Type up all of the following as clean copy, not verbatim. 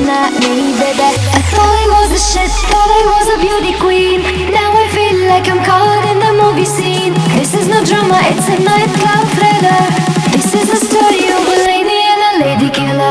looking at me, baby. I thought I was a shit, thought I was a beauty queen. Now I feel like I'm caught in the movie scene. This is no drama, it's a nightclub thriller. This is a story of a lady and a lady killer.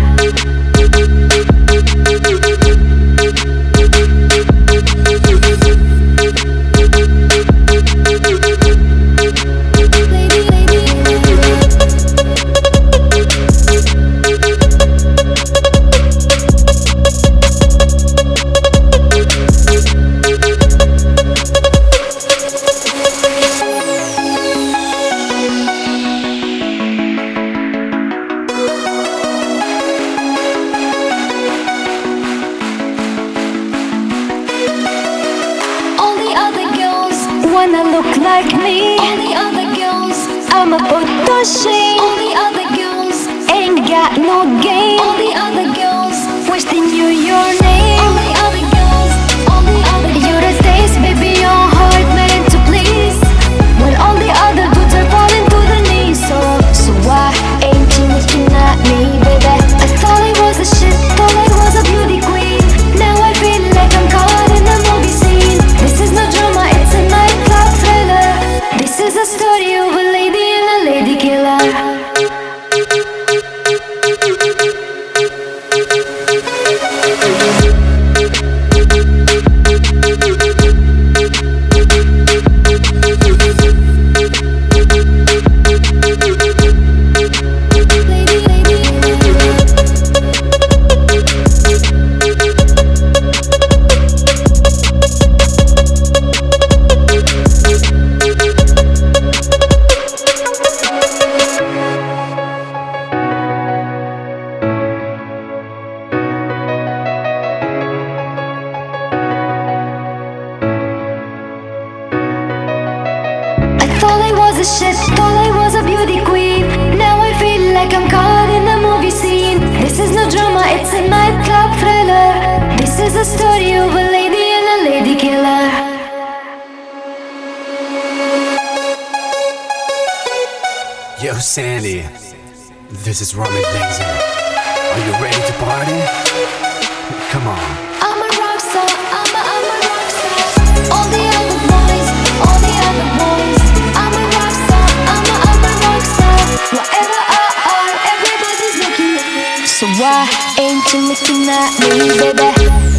Wanna look like me. All the other girls, I'ma put to shame. All the other girls ain't got no game. All the other girls wish they knew your name. All the other girls, you're the taste, baby, your heart meant to please. When all the other dudes are falling to the knees. So why ain't you looking at me, baby? I thought I was a shit, thought I was a beauty queen. Now I feel like I'm caught in the movie scene. This is no drama, it's a nightclub thriller. This is a story of a lady and a lady killer. Shit, thought I was a beauty queen. Now I feel like I'm caught in the movie scene. This is no drama, it's a nightclub thriller. This is a story of a lady and a lady killer. Yo, Sandy, this is Roman Vixen. Are you ready to party? Come on. I'm a rock star, I'm a rock star. All the other boys, all the other boys. I'm a rock star, I'm a rock star. Whatever I are, everybody's looking at me. So why ain't you looking at me, baby?